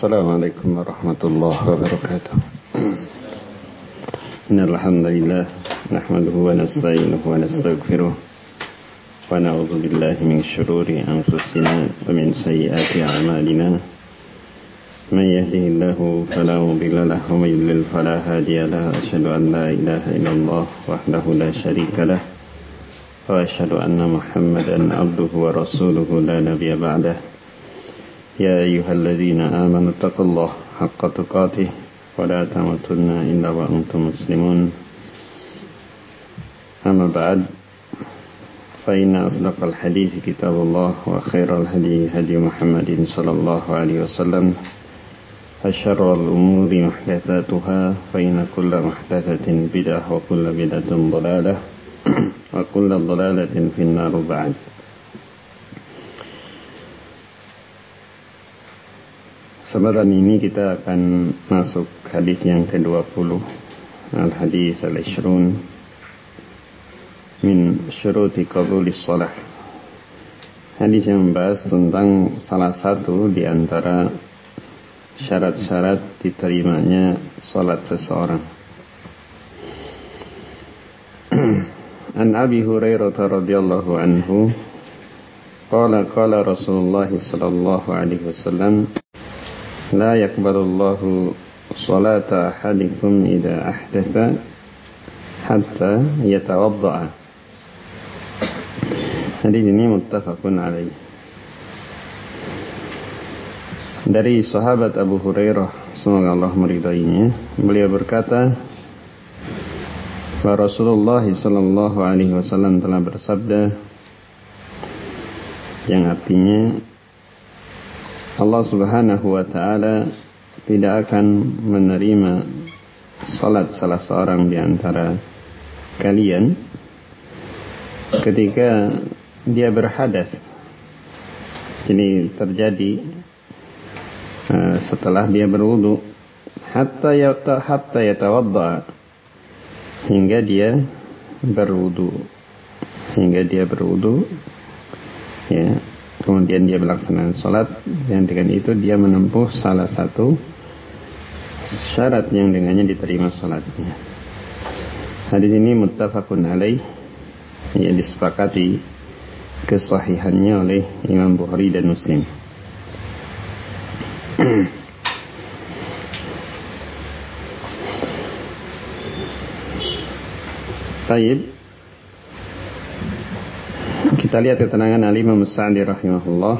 Assalamualaikum warahmatullahi wabarakatuh. Innal hamdalillah nahmaduhu wa nasta'inuhu wa nastaghfiruh wa na'udzu billahi min shururi anfusina wa min sayyiati a'malina. Man yahdihillahu fala mudilla lahu wa man yudlil fala hadiya lahu. Asyhadu an la ilaha illallah wahdahu la syarika lah wa asyhadu anna Muhammadan abduhu wa rasuluhu la nabiyya ba'dah. يا أيها الذين آمنوا اتقوا الله حق تقاته ولا تموتن إلا وأنتم مسلمون. أما بعد فإن أصدق الحديث كتاب الله وخير الهدي هدي محمد صلى الله عليه وسلم وشر الأمور محدثاتها فإن كل محدثة بدعة وكل بدعة ضلالة وكل ضلالة في النار بعد. Kesempatan ini kita akan masuk hadis yang ke-20, al-hadis al-ishrun min syuruti qabulis shalah. Hadis yang membahas tentang salah satu di antara syarat-syarat diterimanya salat seseorang. An Abi Hurairah radhiyallahu anhu qala qala Rasulullah sallallahu alaihi wasallam لا يقبل الله صلاة أحدكم إذا أحدث حتى يتوضأ. Hadis ini muttafaqun alaih. Dari sahabat Abu Hurairah, semoga Allah meridainya, beliau berkata bahwa Rasulullah sallallahu alaihi wasallam telah bersabda, yang artinya Allah subhanahu wa ta'ala tidak akan menerima salat salah seorang di antara kalian ketika dia berhadas. Jadi terjadi setelah dia berwudu, hatta yatawadda, hingga dia berwudu, ya. Kemudian dia melaksanakan salat, yang dengan itu dia menempuh salah satu syarat yang dengannya diterima salatnya. Hadis ini muttafaqun alaih, yang disepakati kesahihannya oleh Imam Bukhari dan Muslim. Baik. Kita lihat keterangan Al-Imam As-Sa'di rahimahullah.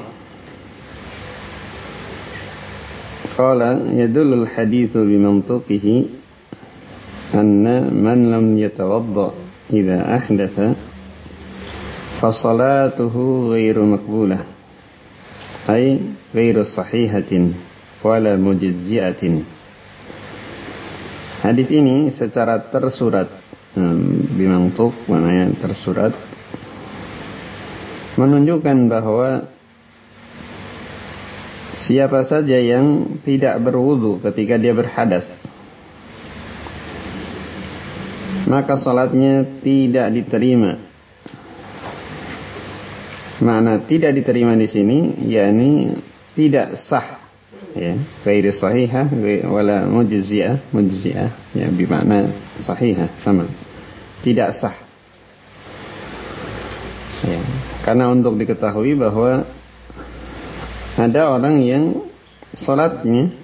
Qala yadullul haditsu bimantuqihi anna man lam yatawadda idza ahdatha fa salatuhu ghairu maqbulah ay ghairu sahihatin wala mujzi'atin. Hadis ini secara tersurat, bimantuq maknanya tersurat, menunjukkan bahwa siapa saja yang tidak berwudu ketika dia berhadas, maka salatnya tidak diterima. Makna tidak diterima di sini yakni tidak sah, ya, ghairu sahihah wala mujzi'ah, ya, bermakna sahihah, sama, tidak sah, ya. Karena untuk diketahui bahwa ada orang yang salatnya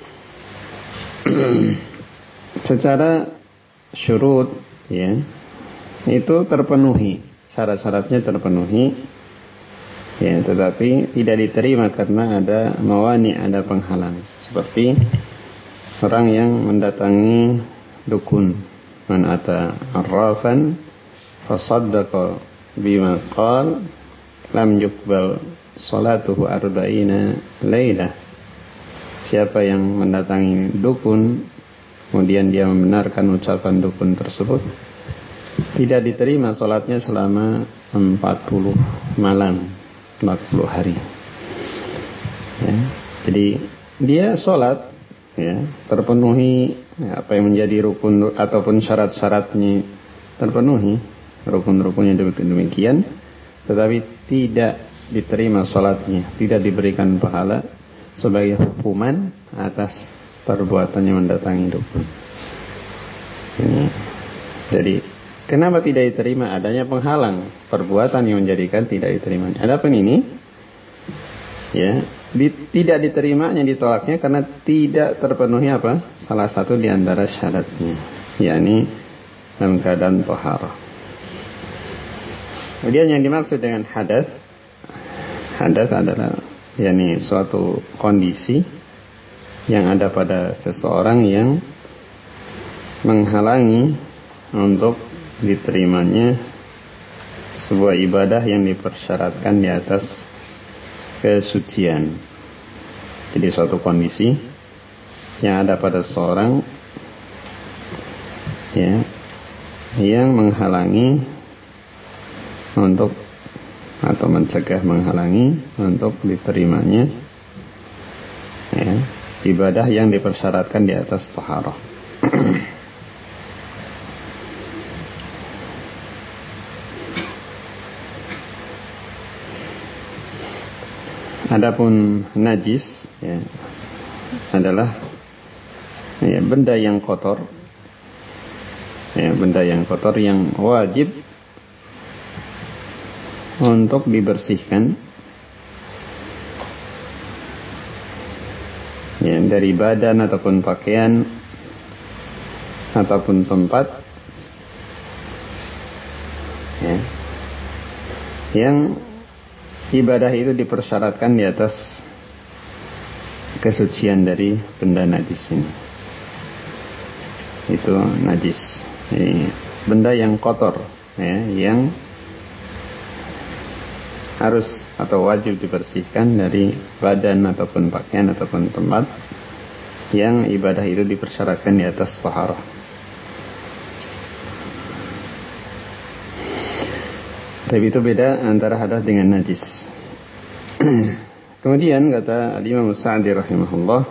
secara syurut, ya, itu terpenuhi, syarat-syaratnya terpenuhi, ya, tetapi tidak diterima karena ada mawani, ada penghalang. Seperti orang yang mendatangi dukun, man ata arrafan fasaddaqa bima qal lam yuqbal salatuhu arba'ina lailah. Siapa yang mendatangi dukun kemudian dia membenarkan ucapan dukun tersebut, tidak diterima salatnya selama 40 malam, 40 hari, ya. Jadi dia salat, ya, terpenuhi, ya, apa yang menjadi rukun ataupun syarat-syaratnya terpenuhi, rukun-rukunnya demikian, tetapi tidak diterima salatnya, tidak diberikan pahala sebagai hukuman atas perbuatannya mendatangi dukun. Ini. Jadi kenapa tidak diterima? Adanya penghalang perbuatan yang menjadikan tidak diterima. Adapun ini, ya, tidak diterimanya, ditolaknya karena tidak terpenuhi apa? Salah satu di antara syaratnya, yakni dalam keadaan thaharah. Kemudian yang dimaksud dengan hadas adalah yakni suatu kondisi yang ada pada seseorang yang menghalangi untuk diterimanya sebuah ibadah yang dipersyaratkan di atas kesucian. Jadi suatu kondisi yang ada pada seseorang, ya, yang menghalangi untuk atau mencegah, menghalangi untuk diterimanya, ya, ibadah yang dipersyaratkan di atas taharah. Adapun najis, ya, adalah, ya, benda yang kotor, ya, benda yang kotor yang wajib untuk dibersihkan, ya, dari badan ataupun pakaian ataupun tempat, ya, yang ibadah itu dipersyaratkan di atas kesucian dari benda najis ini. Itu najis, ini benda yang kotor, ya, yang harus atau wajib dibersihkan dari badan ataupun pakaian ataupun tempat yang ibadah itu dipersyaratkan di atas taharah. Tapi itu beda antara hadas dengan najis. Kemudian kata Imam Sa'di rahimahullah,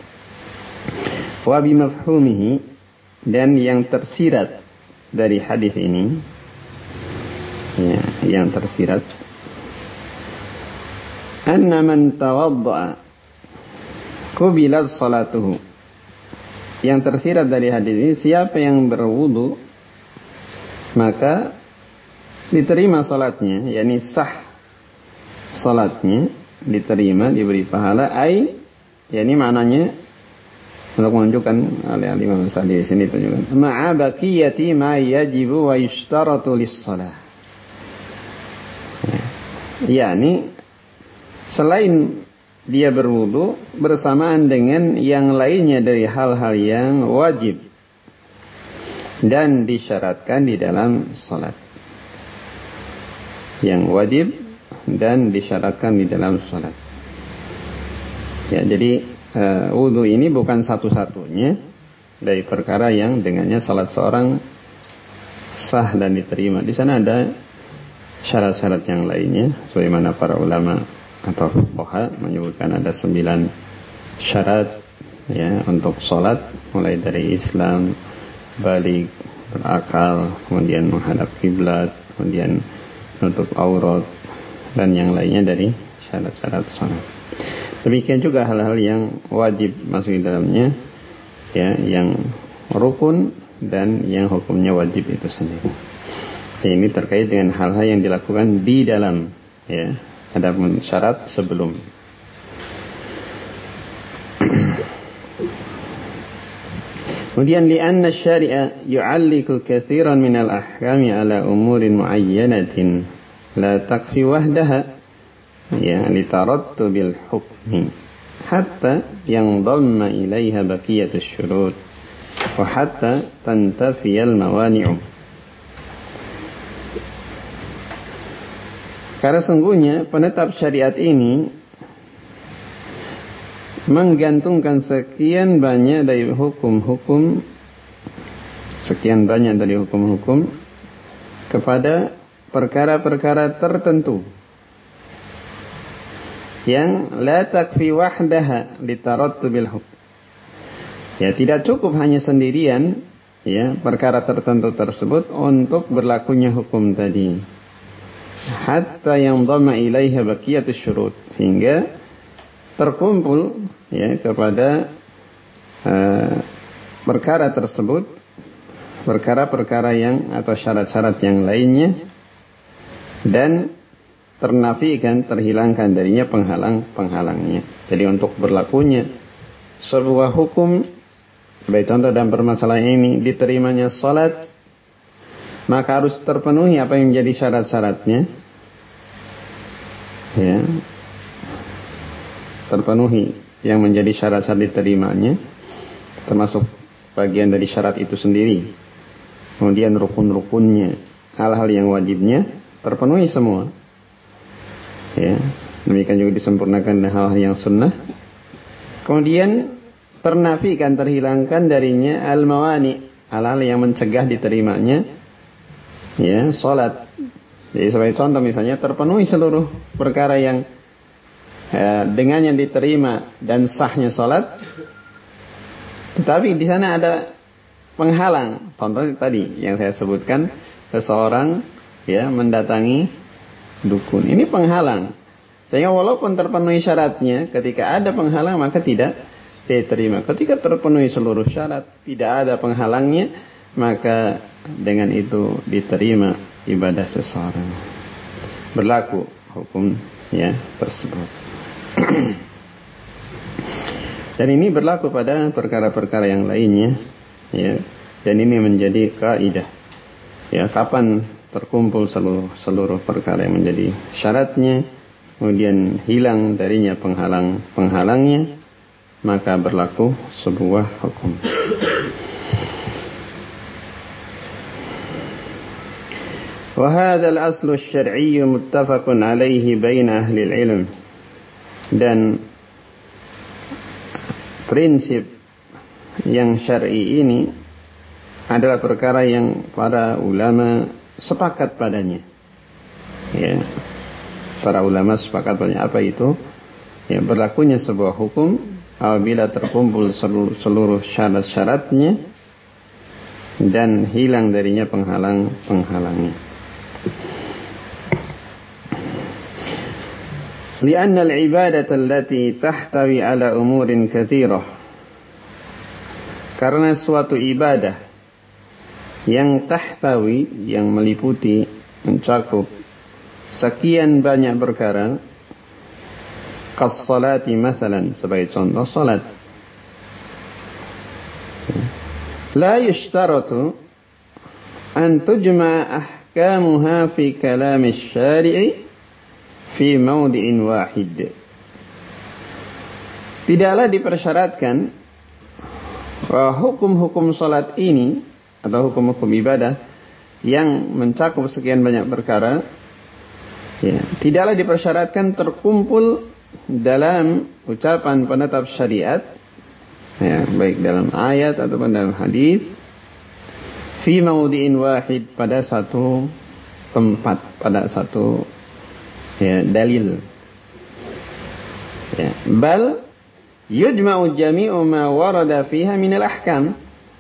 wa bimafhumihi, dan yang tersirat dari hadis ini, ya, yang tersirat, anna man tawadda'a qubilat salatuhu. Yang tersirat dari hadis ini, siapa yang berwudu maka diterima salatnya, yakni sah salatnya, diterima, diberi pahala. Yakni maknanya untuk menunjukkan oleh Imam Sa'di di sini tunjukkan ma'a baqiyati ma yajibu wa yushtaratu lis-shalah. Yakni selain dia berwudu bersamaan dengan yang lainnya dari hal-hal yang wajib dan disyaratkan di dalam salat. Yang wajib dan disyaratkan di dalam salat. Ya, jadi wudu ini bukan satu-satunya dari perkara yang dengannya salat seorang sah dan diterima. Di sana ada syarat-syarat yang lainnya, sebagaimana para ulama atau fuqaha menyebutkan ada 9 syarat, ya, untuk salat, mulai dari Islam, balik, berakal, kemudian menghadap kiblat, kemudian nutup aurat, dan yang lainnya dari syarat-syarat salat. Demikian juga hal-hal yang wajib masuk di dalamnya, ya, yang rukun dan yang hukumnya wajib itu sendiri. Ini terkait dengan hal-hal yang dilakukan di dalam, ya, ada syarat sebelum. Kemudian li'anna syari'a yu'alliku katsiran minal ahkami ala umurin muayyanatin la takfi wahdaha, ya, litarattubil hukmi hatta yanḍamma ilaiha baqiyatus syurut wa hatta tantafiyal mawani'u. Karena sungguhnya penetap syariat ini menggantungkan sekian banyak dari hukum-hukum kepada perkara-perkara tertentu yang la takfi wahdaha litarattubil hukm. Ya, tidak cukup hanya sendirian, ya, perkara tertentu tersebut untuk berlakunya hukum tadi. Hatta yang dhamma ilaiha baqiyatus syurut, sehingga terkumpul ya kepada perkara tersebut, perkara-perkara yang atau syarat-syarat yang lainnya, dan ternafikan, terhilangkan darinya penghalang-penghalangnya. Jadi untuk berlakunya sebuah hukum, sebagai contoh dalam permasalahan ini, diterimanya salat, maka harus terpenuhi apa yang menjadi syarat-syaratnya, ya, terpenuhi yang menjadi syarat-syarat diterimanya, termasuk bagian dari syarat itu sendiri, kemudian rukun-rukunnya, hal-hal yang wajibnya terpenuhi semua, ya. Demikian juga disempurnakan dengan hal-hal yang sunnah. Kemudian ternafikan, terhilangkan darinya al-mawani, hal-hal yang mencegah diterimanya, ya, salat. Jadi sebagai contoh misalnya, terpenuhi seluruh perkara yang dengan yang diterima dan sahnya salat, tetapi di sana ada penghalang. Contoh tadi yang saya sebutkan, seseorang ya mendatangi dukun. Ini penghalang. Sehingga walaupun terpenuhi syaratnya, ketika ada penghalang maka tidak diterima. Ketika terpenuhi seluruh syarat, tidak ada penghalangnya, maka dengan itu diterima ibadah seseorang. Berlaku hukum ya tersebut. Dan ini berlaku pada perkara-perkara yang lainnya, ya. Dan ini menjadi kaidah. Ya, kapan terkumpul seluruh perkara yang menjadi syaratnya, kemudian hilang darinya penghalangnya, maka berlaku sebuah hukum. Wa hadzal aslu asy-syar'i muttafaqun 'alaihi baina ahli al-'ilm. Dan prinsip yang syar'i ini adalah perkara yang para ulama sepakat padanya. Ya. Para ulama sepakat padanya. Apa itu? Ya, berlakunya sebuah hukum apabila terkumpul seluruh syarat-syaratnya dan hilang darinya penghalangnya. Lianna al-ibadata allati tahtawi ala umurin katsirah. Karena suatu ibadah yang tahtawi, yang meliputi, mencakup sekian banyak perkara, kas-salati masalan, sebagai contoh salat, la yushtaratu an tujma' ahkamuha fi kalam asy-syari'i fi mawdi'in wahid. Tidaklah dipersyaratkan bahwa hukum-hukum salat ini atau hukum-hukum ibadah yang mencakup sekian banyak perkara, ya, tidaklah dipersyaratkan terkumpul dalam ucapan penetap syariat, ya, baik dalam ayat ataupun dalam hadis, fi mawdi'in wahid, pada satu tempat, pada satu ya, dalil. Ya, bal yujma'u jami'u ma warada fiha minal ahkam.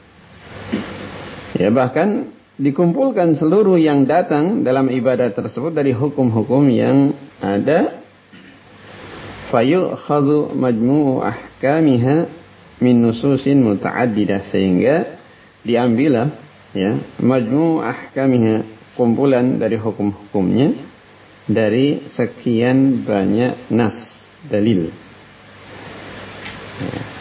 Ya, bahkan dikumpulkan seluruh yang datang dalam ibadah tersebut dari hukum-hukum yang ada. Fayu'khadhu majmu'u ahkamiha min nususin muta'addidah, sehingga diambillah ya majmu'u ahkamiha, kumpulan dari hukum-hukumnya dari sekian banyak nas, dalil. Ya.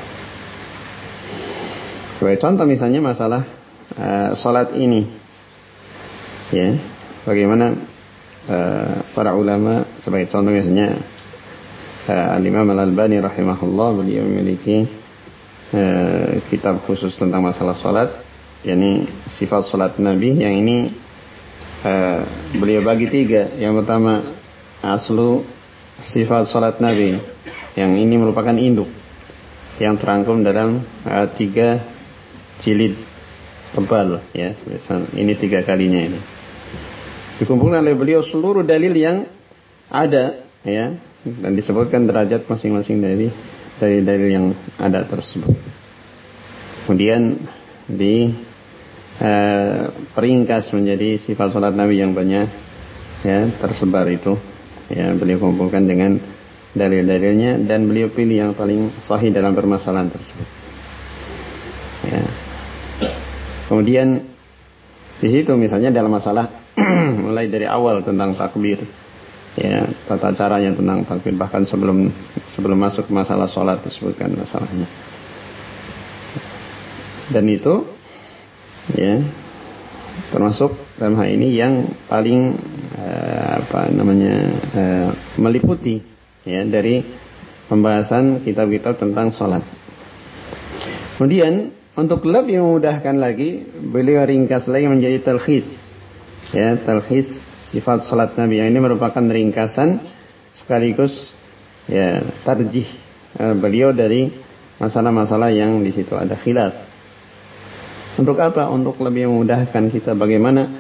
Sebagai contoh misalnya masalah salat ini, ya, bagaimana para ulama, sebagai contoh misalnya Al-Imam Al-Albani rahimahullah, beliau memiliki kitab khusus tentang masalah salat, yakni sifat salat Nabi. Yang ini beliau bagi 3. Yang pertama, aslu sifat salat Nabi. Yang ini merupakan induk yang terangkum dalam 3 jilid tebal, ya. Ini 3 kalinya ini. Dikumpulkan oleh beliau seluruh dalil yang ada, ya, dan disebutkan derajat masing-masing dari dalil yang ada tersebut. Kemudian peringkas menjadi sifat salat Nabi yang banyak, ya, tersebar itu, ya, beliau kumpulkan dengan dalil-dalilnya, dan beliau pilih yang paling sahih dalam permasalahan tersebut. Ya. Kemudian di situ misalnya dalam masalah mulai dari awal tentang takbir, ya, tata caranya tentang takbir, bahkan sebelum masuk masalah sholat disebutkan masalahnya. Dan itu, ya, termasuk dalam hal ini yang paling meliputi, ya, dari pembahasan kitab-kitab tentang sholat. Kemudian untuk lebih memudahkan lagi, beliau ringkas lagi menjadi talkhis, ya, talkhis sifat sholat Nabi. Yang ini merupakan ringkasan sekaligus, ya, tarjih beliau dari masalah-masalah yang di situ ada khilaf. Untuk apa? Untuk lebih memudahkan kita bagaimana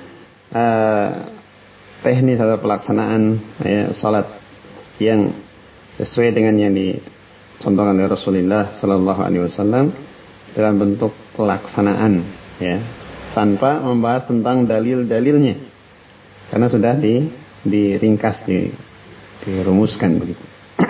teknis atau pelaksanaan, ya, sholat yang sesuai dengan yang dicontohkan oleh Rasulullah Sallallahu Alaihi Wasallam dalam bentuk pelaksanaan, ya, tanpa membahas tentang dalil-dalilnya, karena sudah diringkas, dirumuskan begitu.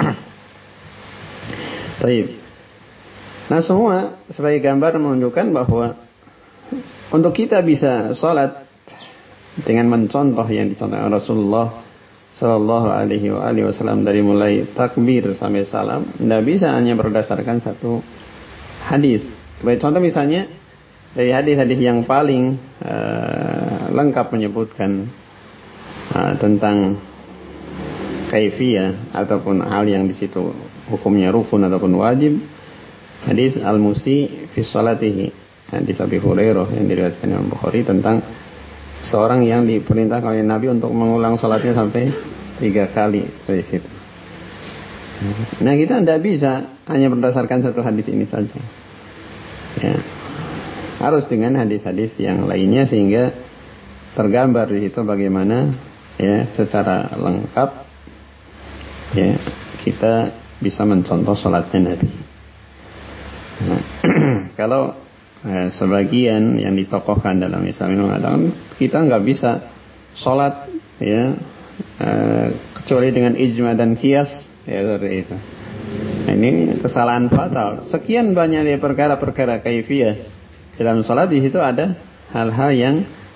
Baik. Nah, semua sebagai gambar menunjukkan bahwa untuk kita bisa sholat dengan mencontoh yang dicontohkan Rasulullah Sallallahu Alaihi Wasallam dari mulai takbir sampai salam, tidak bisa hanya berdasarkan satu hadis. Sebagai contoh misalnya dari hadis-hadis yang paling lengkap menyebutkan tentang kaifiyah ataupun hal yang di situ hukumnya rukun ataupun wajib, hadis al-musi fi salatihi, hadis Abi Hurairah yang diriwayatkan Imam Bukhari tentang seorang yang diperintahkan oleh Nabi untuk mengulang salatnya sampai 3 kali dari situ. Nah, kita tidak bisa hanya berdasarkan satu hadis ini saja, ya, harus dengan hadis-hadis yang lainnya sehingga tergambar di situ bagaimana, ya, secara lengkap, ya, kita bisa mencontoh salatnya Nabi. Nah, kalau sebagian yang ditokohkan dalam Islam ini mengatakan kita nggak bisa salat, ya, kecuali dengan ijma dan qiyas, ya, seperti itu. Nah, ini kesalahan fatal. Sekian banyak dari perkara-perkara kaifiyah dalam salat, di situ ada hal-hal yang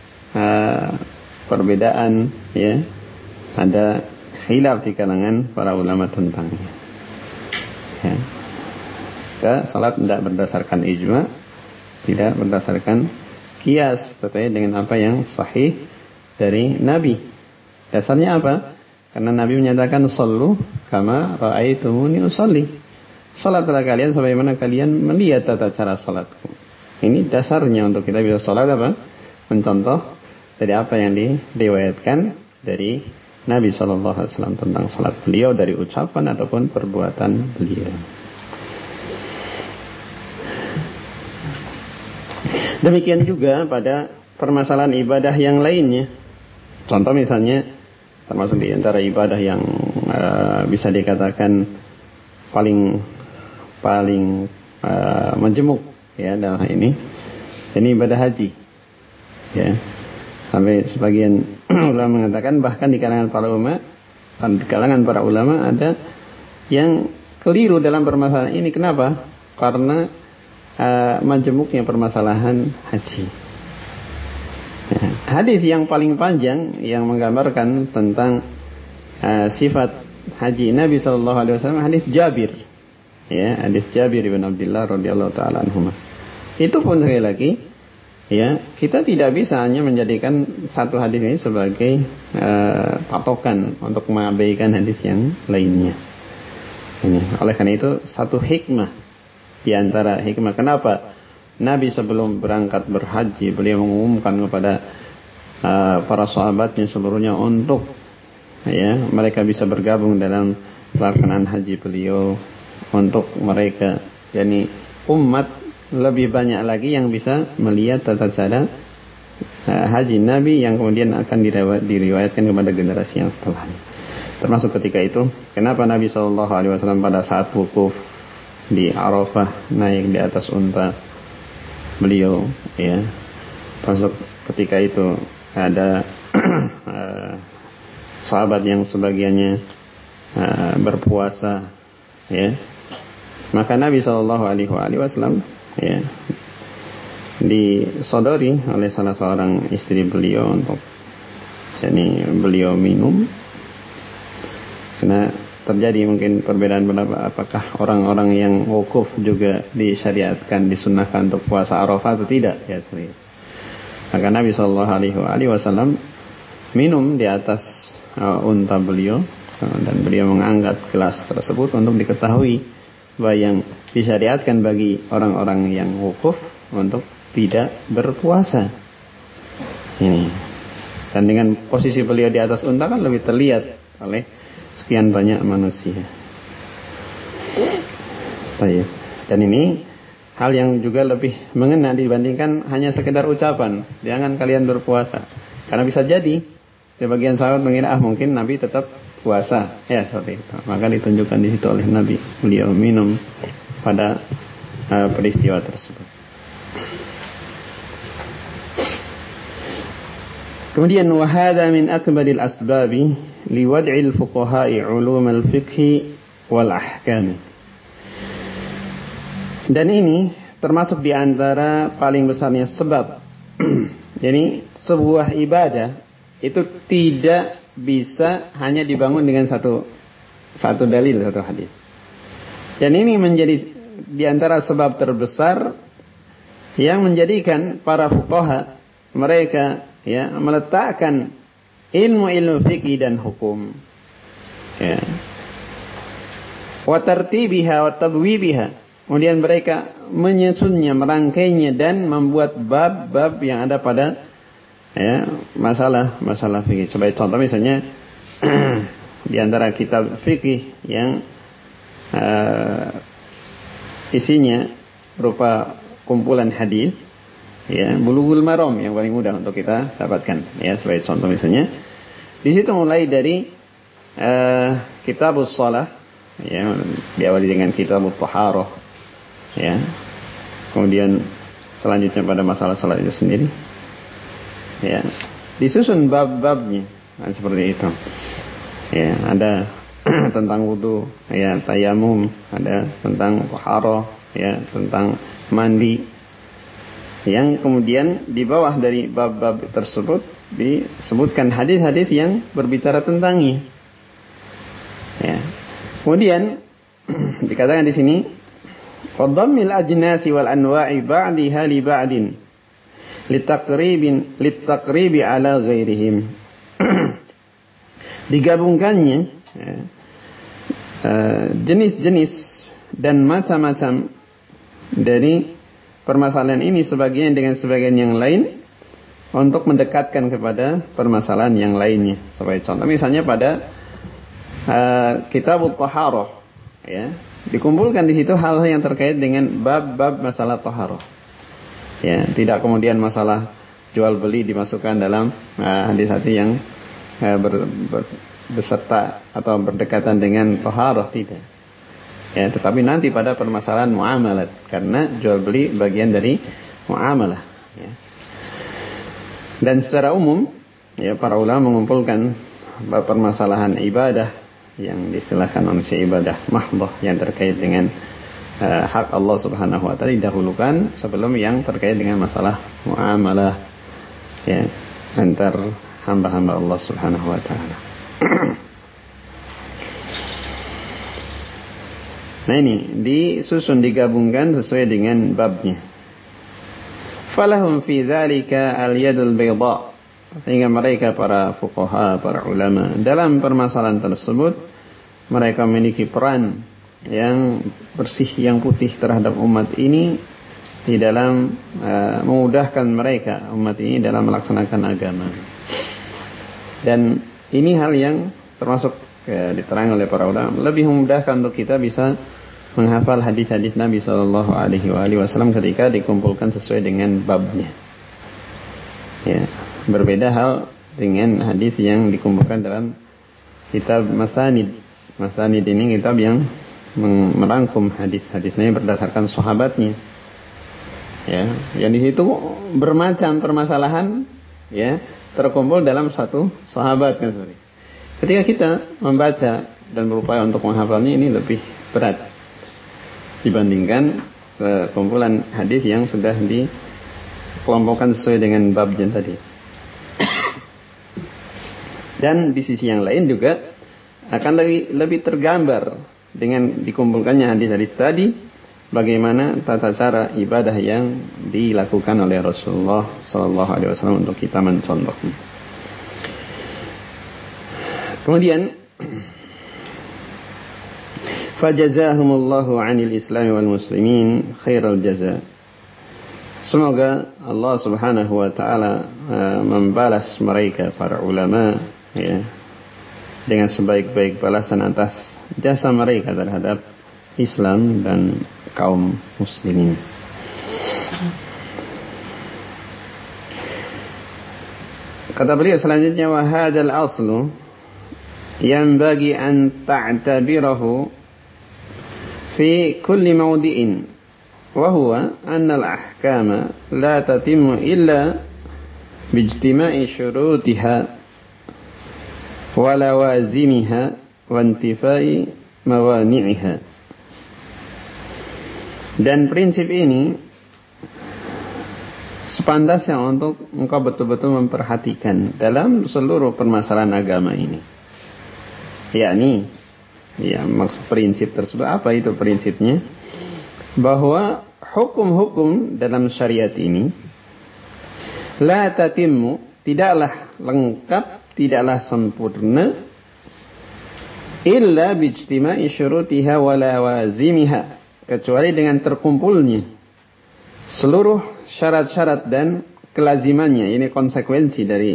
perbedaan, ya, ada khilaf di kalangan para ulama tentangnya. Ya. Salat tidak berdasarkan ijma, tidak berdasarkan qiyas, tetapi dengan apa yang sahih dari Nabi. Dasarnya apa? Karena Nabi menyatakan sallu kama ra'aitumuni usalli. Salatlah kalian sebagaimana kalian melihat tata cara salatku. Ini dasarnya untuk kita bisa salat apa? Mencontoh dari apa yang diriwayatkan dari Nabi sallallahu alaihi wasallam tentang salat beliau dari ucapan ataupun perbuatan beliau. Demikian juga pada permasalahan ibadah yang lainnya. Contoh misalnya, termasuk di antara ibadah yang bisa dikatakan paling menjemuk, ya, dalam hal ini ibadah haji, ya. Sampai sebagian ulama mengatakan bahkan di kalangan para ulama ada yang keliru dalam permasalahan ini. Kenapa? Karena majemuknya permasalahan haji. Hadis yang paling panjang yang menggambarkan tentang sifat haji Nabi sallallahu alaihi wasallam, hadis Jabir, ya, hadis Jabir bin Abdullah radhiyallahu taala anhuma. Itu pun sekali lagi, ya, kita tidak bisa hanya menjadikan satu hadis ini sebagai patokan untuk mengabaikan hadis yang lainnya. Ini oleh karena itu satu hikmah di antara hikmah kenapa Nabi sebelum berangkat berhaji beliau mengumumkan kepada para sahabatnya seluruhnya untuk, ya, mereka bisa bergabung dalam pelaksanaan haji beliau, untuk mereka, yakni umat lebih banyak lagi yang bisa melihat tata cara haji Nabi yang kemudian akan diriwayatkan kepada generasi yang setelahnya. Termasuk ketika itu kenapa Nabi SAW pada saat wukuf di Arafah naik di atas unta beliau, ya, termasuk ketika itu ada sahabat yang sebagiannya berpuasa, ya. Maka Nabi Shallallahu Alaihi Wasallam, ya, disodori oleh salah seorang istri beliau untuk, yakni beliau minum, karena terjadi mungkin perbedaan pendapat apakah orang-orang yang wukuf juga disyariatkan, disunnahkan untuk puasa Arafah atau tidak, ya. Maka Nabi Shallallahu Alaihi Wasallam minum di atas unta beliau, dan beliau mengangkat gelas tersebut untuk diketahui bahwa yang disyariatkan bagi orang-orang yang wukuf untuk tidak berpuasa. Ini. Dan dengan posisi beliau di atas unta kan lebih terlihat oleh sekian banyak manusia. Baik. Dan ini hal yang juga lebih mengena dibandingkan hanya sekedar ucapan, jangan kalian berpuasa. Karena bisa jadi sebagian sahabat mengira mungkin Nabi tetap puasa, ya seperti itu. Maka ditunjukkan di situ oleh Nabi, beliau minum pada peristiwa tersebut. Kemudian wahada min akbaril asbabi liwad'il fuqaha'i ulum al-fiqhi wal ahkam. Dan ini termasuk di antara paling besarnya sebab. Jadi sebuah ibadah itu tidak bisa hanya dibangun dengan satu dalil, satu hadis. Dan ini menjadi di antara sebab terbesar yang menjadikan para fuqaha mereka, ya, meletakkan ilmu fikih dan hukum, ya, wa tartibiha wa tabwibiha. Kemudian mereka menyusunnya, merangkainya dan membuat bab-bab yang ada pada, ya, masalah fikih. Sebagai contoh misalnya di antara kitab fikih yang isinya berupa kumpulan hadis, ya, Bulughul Maram yang paling mudah untuk kita dapatkan, ya. Sebagai contoh misalnya di situ mulai dari Kitabus Shalah, ya, diawali dengan Kitabut Thaharah, ya. Kemudian selanjutnya pada masalah salat itu sendiri, ya, disusun bab-babnya, nah, seperti itu, ya. Ada tentang wudu, ya, tayamum, ada tentang taharah, ya, tentang mandi, yang kemudian di bawah dari bab-bab tersebut disebutkan hadis-hadis yang berbicara tentangnya, ya. Kemudian dikatakan di sini fadhammil ajnasi wal anwa'i ba'diha li ba'din litaqribi ala ghairihim. Digabungkannya, ya, jenis-jenis dan macam-macam dari permasalahan ini sebagian dengan sebagian yang lain untuk mendekatkan kepada permasalahan yang lainnya. Sebagai contoh misalnya pada Kitabut Thaharah, ya, dikumpulkan di situ hal yang terkait dengan bab-bab masalah taharah, ya. Tidak kemudian masalah jual beli dimasukkan dalam hadis-hadis yang beserta atau berdekatan dengan taharah, tidak, ya. Tetapi nanti pada permasalahan muamalat, karena jual beli bagian dari muamalah, ya. Dan secara umum, ya, para ulama mengumpulkan permasalahan ibadah yang diistilahkan manusia ibadah mahdhah yang terkait dengan hak Allah Subhanahu wa taala didahulukan sebelum yang terkait dengan masalah muamalah, ya, antar hamba-hamba Allah Subhanahu wa taala. Nah, ini disusun, digabungkan sesuai dengan babnya. Falahum fi dzalika al-yadul bayda, sehingga mereka para fuqaha, para ulama dalam permasalahan tersebut mereka memiliki peran yang bersih, yang putih terhadap umat ini di dalam memudahkan mereka, umat ini, dalam melaksanakan agama. Dan ini hal yang termasuk diterangkan oleh para ulama, lebih memudahkan untuk kita bisa menghafal hadis-hadis Nabi Shallallahu Alaihi Wasallam ketika dikumpulkan sesuai dengan babnya, ya. Berbeda hal dengan hadis yang dikumpulkan dalam kitab Masanid. Masanid ini kitab yang merangkum hadis-hadisnya berdasarkan sahabatnya, ya. Yang di situ bermacam permasalahan, ya, terkumpul dalam satu sahabat, kan, sorry. Ketika kita membaca dan berupaya untuk menghafalnya ini lebih berat dibandingkan kumpulan hadis yang sudah dikelompokkan sesuai dengan babnya tadi. Dan di sisi yang lain juga akan lebih tergambar dengan dikumpulkannya hadis-hadis tadi bagaimana tata cara ibadah yang dilakukan oleh Rasulullah SAW untuk kita mencontohnya. Kemudian fajazahumullahu 'anil Islam wal muslimin khairal jaza. Semoga Allah Subhanahu wa taala membalas mereka para ulama ya dengan sebaik-baik balasan atas jasa mereka terhadap Islam dan kaum muslimin. Kata beliau selanjutnya, wa hadzal aslu yanbaghi an ta'tabirahu fi kulli mawdi'in wa huwa anna al-ahkama la tatimmu illa bijtima'i syurutiha wa lawazimiha wa intifai mawani'iha. Dan prinsip ini sepantasnya untuk engkau betul-betul memperhatikan dalam seluruh permasalahan agama ini. Yakni, ya maksud prinsip tersebut apa itu prinsipnya? Bahwa hukum-hukum dalam syariat ini la tatimmu, tidaklah lengkap, tidaklah sempurna illa bijtima'i syurutiha wa lawazimiha, kecuali dengan terkumpulnya seluruh syarat-syarat dan kelazimannya. Ini konsekuensi dari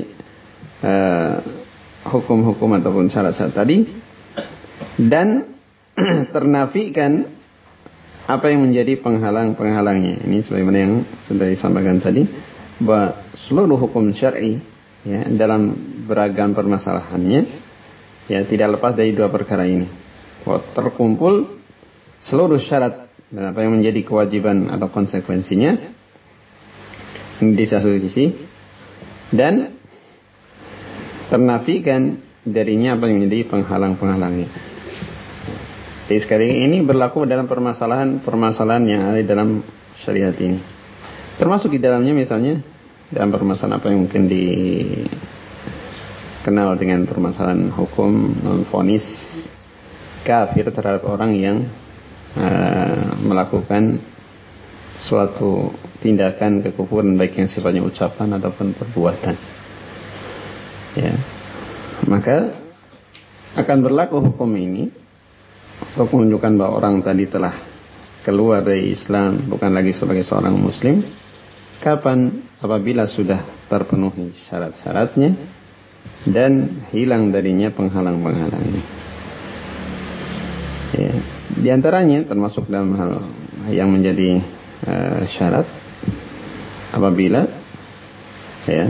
hukum-hukum ataupun syarat-syarat tadi, dan ternafikan apa yang menjadi penghalang-penghalangnya. Ini sebagaimana yang sudah disampaikan tadi, bahwa seluruh hukum syar'i ya dalam beragam permasalahannya ya tidak lepas dari dua perkara ini. Bahwa terkumpul seluruh syarat dan apa yang menjadi kewajiban atau konsekuensinya di satu sisi, dan ternafikan darinya apa yang menjadi penghalang-penghalangnya. Jadi sekali ini berlaku dalam permasalahan yang ada dalam syariat ini. Termasuk di dalamnya misalnya dalam permasalahan apa yang mungkin dikenal dengan permasalahan hukum vonis kafir terhadap orang yang melakukan suatu tindakan kekufuran baik yang sifatnya ucapan ataupun perbuatan. Ya, maka akan berlaku hukum ini untuk menunjukkan bahwa orang tadi telah keluar dari Islam, bukan lagi sebagai seorang muslim. Kapan? Apabila sudah terpenuhi syarat-syaratnya dan hilang darinya penghalang-penghalangnya. Ya, di antaranya termasuk dalam hal yang menjadi syarat apabila ya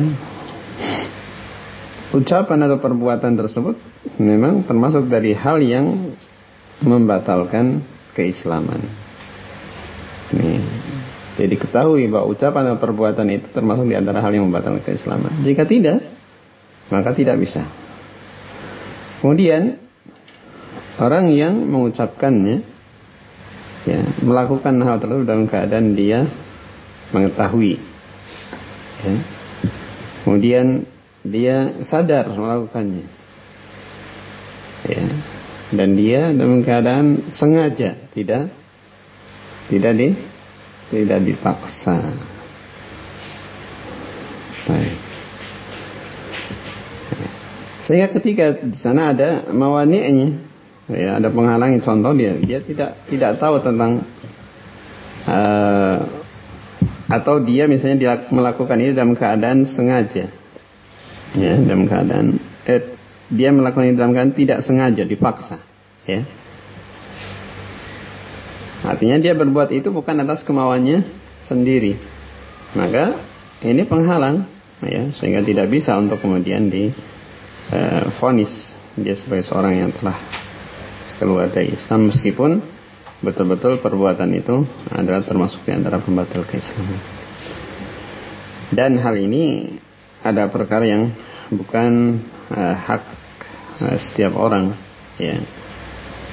ucapan atau perbuatan tersebut memang termasuk dari hal yang membatalkan keislaman. Ini, jadi ketahui bahwa ucapan atau perbuatan itu termasuk di antara hal yang membatalkan keislaman. Jika tidak, maka tidak bisa. Kemudian orang yang mengucapkannya ya, melakukan hal tersebut dalam keadaan dia mengetahui ya. Kemudian dia sadar melakukannya ya. Dan dia dalam keadaan sengaja, tidak dipaksa. Baik. Sehingga ketika di sana ada mawani'nya, ya, ada penghalangi, contoh dia tidak tahu tentang atau dia misalnya melakukan ini dalam keadaan sengaja, ya, dalam keadaan dia melakukan itu dalam keadaan tidak sengaja, dipaksa, ya. Artinya dia berbuat itu bukan atas kemauannya sendiri, maka ini penghalang, ya, sehingga tidak bisa untuk kemudian divonis dia sebagai seorang yang telah keluar dari Islam, meskipun betul-betul perbuatan itu adalah termasuk di antara pembatal keislaman. Dan hal ini ada perkara yang bukan hak setiap orang, ya.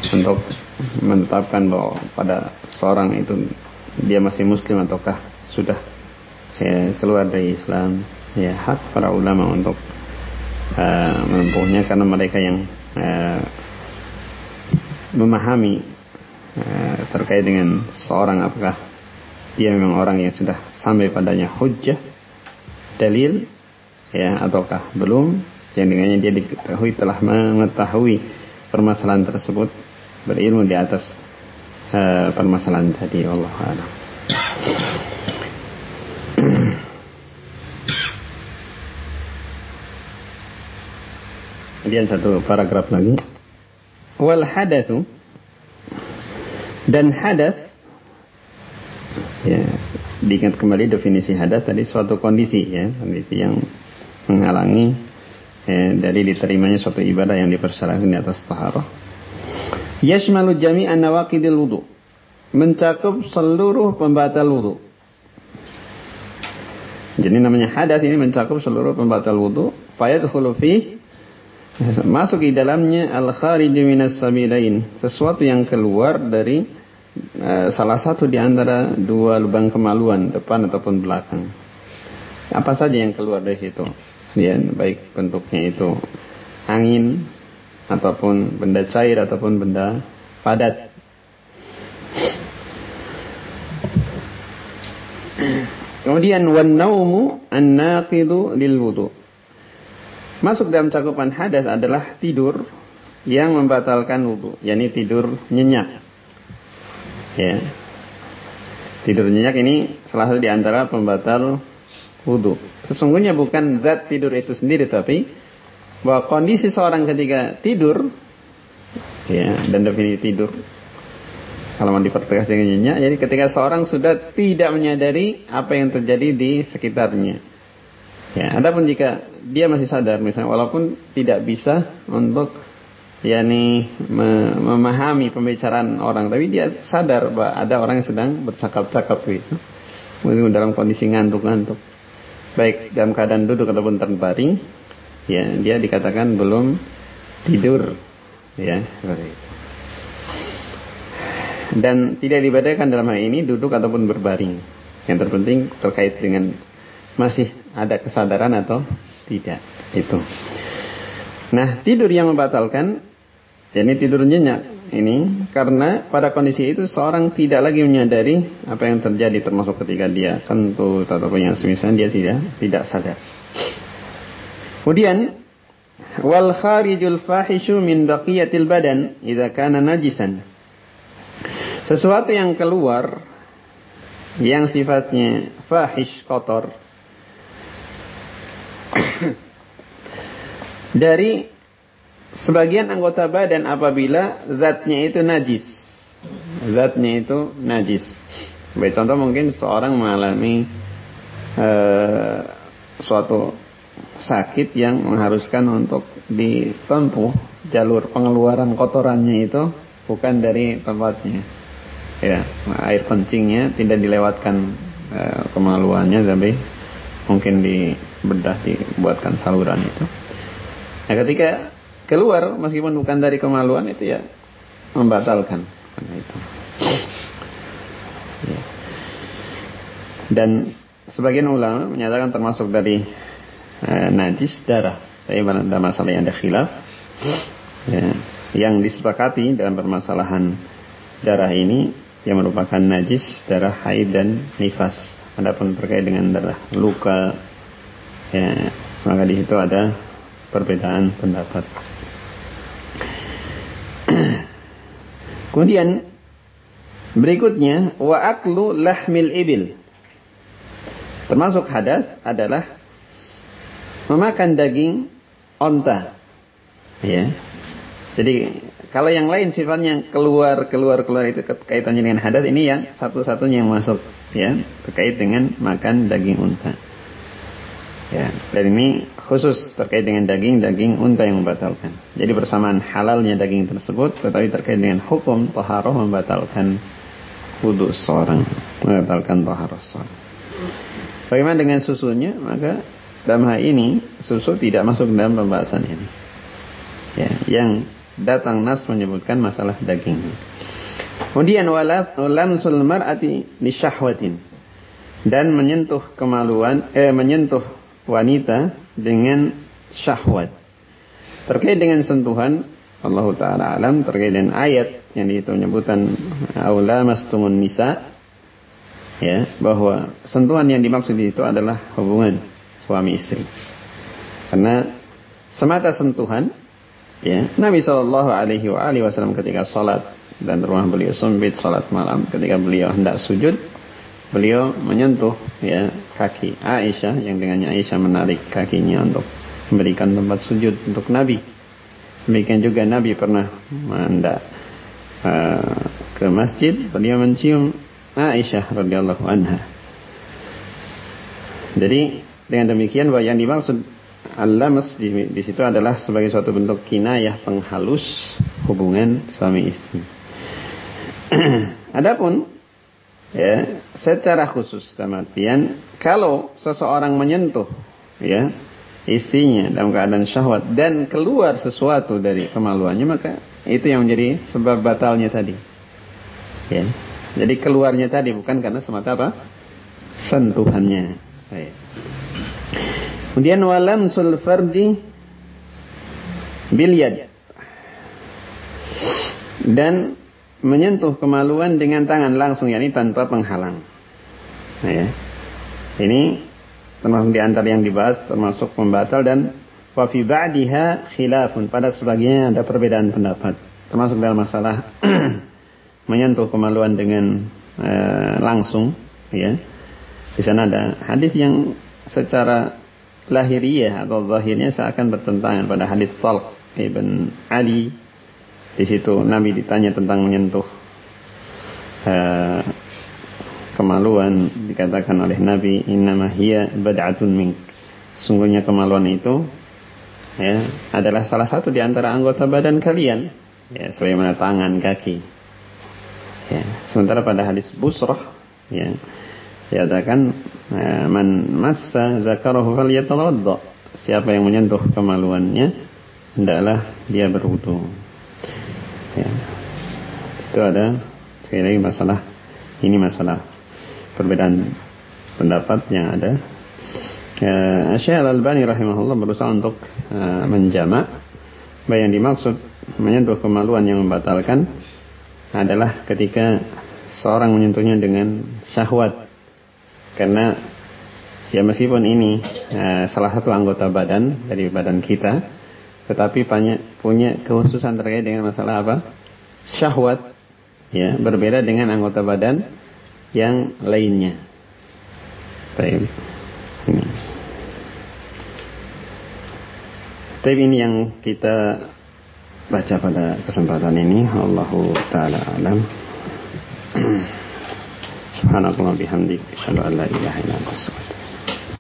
untuk menetapkan bahwa pada seorang itu dia masih muslim ataukah sudah keluar dari Islam. Ya, hak para ulama untuk menempuhnya, karena mereka yang memahami terkait dengan seorang, apakah dia memang orang yang sudah sampai padanya hujjah, dalil, ya, ataukah belum, yang dengannya dia diketahui telah mengetahui permasalahan tersebut, berilmu di atas permasalahan tadi. Wallahu a'lam. Kemudian satu paragraf lagi. Wal hadatsu, dan hadas, ya, diingat kembali definisi hadas tadi, suatu kondisi, ya, kondisi yang menghalangi dari diterimanya suatu ibadah yang dipersyaratkan di atas taharah. Yashmalu jami'an nawaqidil wudu, mencakup seluruh pembatal wudu. Jadi namanya hadas ini mencakup seluruh pembatal wudu. Fayadkhulu fi, masuk di dalamnya al-kharij minas sabilain, sesuatu yang keluar dari salah satu di antara dua lubang kemaluan, depan ataupun belakang. Apa saja yang keluar dari situ? Ya, baik bentuknya itu angin ataupun benda cair ataupun benda padat. Kemudian wan naumu an-naqidu lil wudu. Masuk dalam cakupan hadas adalah tidur yang membatalkan wudu, yakni tidur nyenyak. Ya. Tidur nyenyak ini salah satu di antara pembatal wudu. Sesungguhnya bukan zat tidur itu sendiri, tapi bahwa kondisi seorang ketika tidur, ya, dan definisi tidur kalau mau dipertegas dengan nyenyak, jadi ketika seorang sudah tidak menyadari apa yang terjadi di sekitarnya. Ya, adapun jika dia masih sadar, misalnya walaupun tidak bisa untuk memahami pembicaraan orang, tapi dia sadar bahwa ada orang yang sedang bercakap-cakap gitu, mungkin dalam kondisi ngantuk-ngantuk, baik dalam keadaan duduk ataupun terbaring, ya, dia dikatakan belum tidur, ya, seperti itu. Dan tidak dibedakan dalam hal ini duduk ataupun berbaring. Yang terpenting terkait dengan masih ada kesadaran atau tidak, itu. Nah, tidur yang membatalkan, yakni tidur nyenyak ini, karena pada kondisi itu seorang tidak lagi menyadari apa yang terjadi, termasuk ketika dia kentut ataupun yang semisal, dia tidak sadar. Kemudian wal kharijul fahishu min baqiyatil badan idza kana najisan, sesuatu yang keluar yang sifatnya fahish, kotor, dari sebagian anggota badan apabila zatnya itu najis. Baik, contoh mungkin seorang mengalami suatu sakit yang mengharuskan untuk ditempuh jalur pengeluaran kotorannya itu bukan dari tempatnya. Ya, air kencingnya tidak dilewatkan kemaluannya, tapi mungkin dibuatkan saluran itu. Nah, ketika keluar meskipun bukan dari kemaluan, itu ya membatalkan itu. Ya. Dan sebagian ulama menyatakan termasuk dari najis darah. Tapi pada masalah yang ada khilaf, ya, yang disepakati dalam permasalahan darah ini yang merupakan najis darah haid dan nifas. Adapun terkait dengan darah luka, ya, maka di situ ada perbedaan pendapat. Kemudian berikutnya wa aklu lahmil ibil. Termasuk hadas adalah memakan daging onta. Ya. Jadi kalau yang lain sifatnya keluar itu kaitannya dengan hadas, ini yang satu-satunya yang masuk, ya, terkait dengan makan daging unta. Ya, dan ini khusus terkait dengan daging unta yang membatalkan. Jadi bersamaan halalnya daging tersebut, tetapi terkait dengan hukum taharah membatalkan wudu seorang, membatalkan taharah seorang. Bagaimana dengan susunya? Maka dalam hal ini susu tidak masuk dalam pembahasan ini. Ya, yang datang nas menyebutkan masalah daging. Kemudian lamsul mar'ati li syahwatin, dan menyentuh menyentuh wanita dengan syahwat. Terkait dengan sentuhan, Allah Ta'ala alam, terkait dengan ayat yang itu menyebutan aulamastumun nisa, ya, bahwa sentuhan yang dimaksud itu adalah hubungan suami istri. Karena semata sentuhan, ya, Nabi SAW ketika salat dan rumah beliau sempit salat malam, ketika beliau hendak sujud, beliau menyentuh, ya, kaki Aisyah, yang dengannya Aisyah menarik kakinya untuk memberikan tempat sujud untuk Nabi. Demikian juga Nabi pernah hendak ke masjid, beliau mencium Aisyah radhiyallahu anha. Jadi dengan demikian bahwa yang dimaksud al-lamas di situ adalah sebagai suatu bentuk kinayah penghalus hubungan suami istri. Adapun, ya, secara khusus dalam artian kalau seseorang menyentuh, ya, istrinya dalam keadaan syahwat dan keluar sesuatu dari kemaluannya, maka itu yang menjadi sebab batalnya tadi, ya. Jadi keluarnya tadi bukan karena semata apa? Sentuhannya. Baik. Kemudian walamsul farji bil yad, dan menyentuh kemaluan dengan tangan langsung, yakni tanpa penghalang. Nah, ya. Ini termasuk di antara yang dibahas, termasuk pembatal, dan wa fi ba'diha khilafun, pada sebagiannya ada perbedaan pendapat, termasuk dalam masalah menyentuh kemaluan dengan langsung, ya. Di sana ada hadis yang secara lahiriah atau zahirnya seakan bertentangan pada hadis Talq ibn Ali. Di situ Nabi ditanya tentang menyentuh kemaluan, dikatakan oleh Nabi, innama hiya bad'atun mink, sungguhnya kemaluan itu, ya, adalah salah satu di antara anggota badan kalian, ya, sebagaimana tangan, kaki, ya. Sementara pada hadis Busrah, ya, dikatakan man massa zakarahu falyatawadda, siapa yang menyentuh kemaluannya hendaklah dia berwudu, ya. Itu ada sekali lagi masalah ini, masalah perbedaan pendapat yang ada. Syekh Al-Albani rahimahullah berusaha untuk menjamak bahwa yang dimaksud menyentuh kemaluan yang membatalkan adalah ketika seorang menyentuhnya dengan syahwat, karena ya meskipun ini salah satu anggota badan dari badan kita, tetapi punya kekhususan terkait dengan masalah apa? Syahwat, ya, berbeda dengan anggota badan yang lainnya. Baik. Tapi ini yang kita baca pada kesempatan ini. Allahu ta'ala alam. Subhanallahi wa bihamdihi, asyhadu an la ilaha illa anta, astaghfiruka.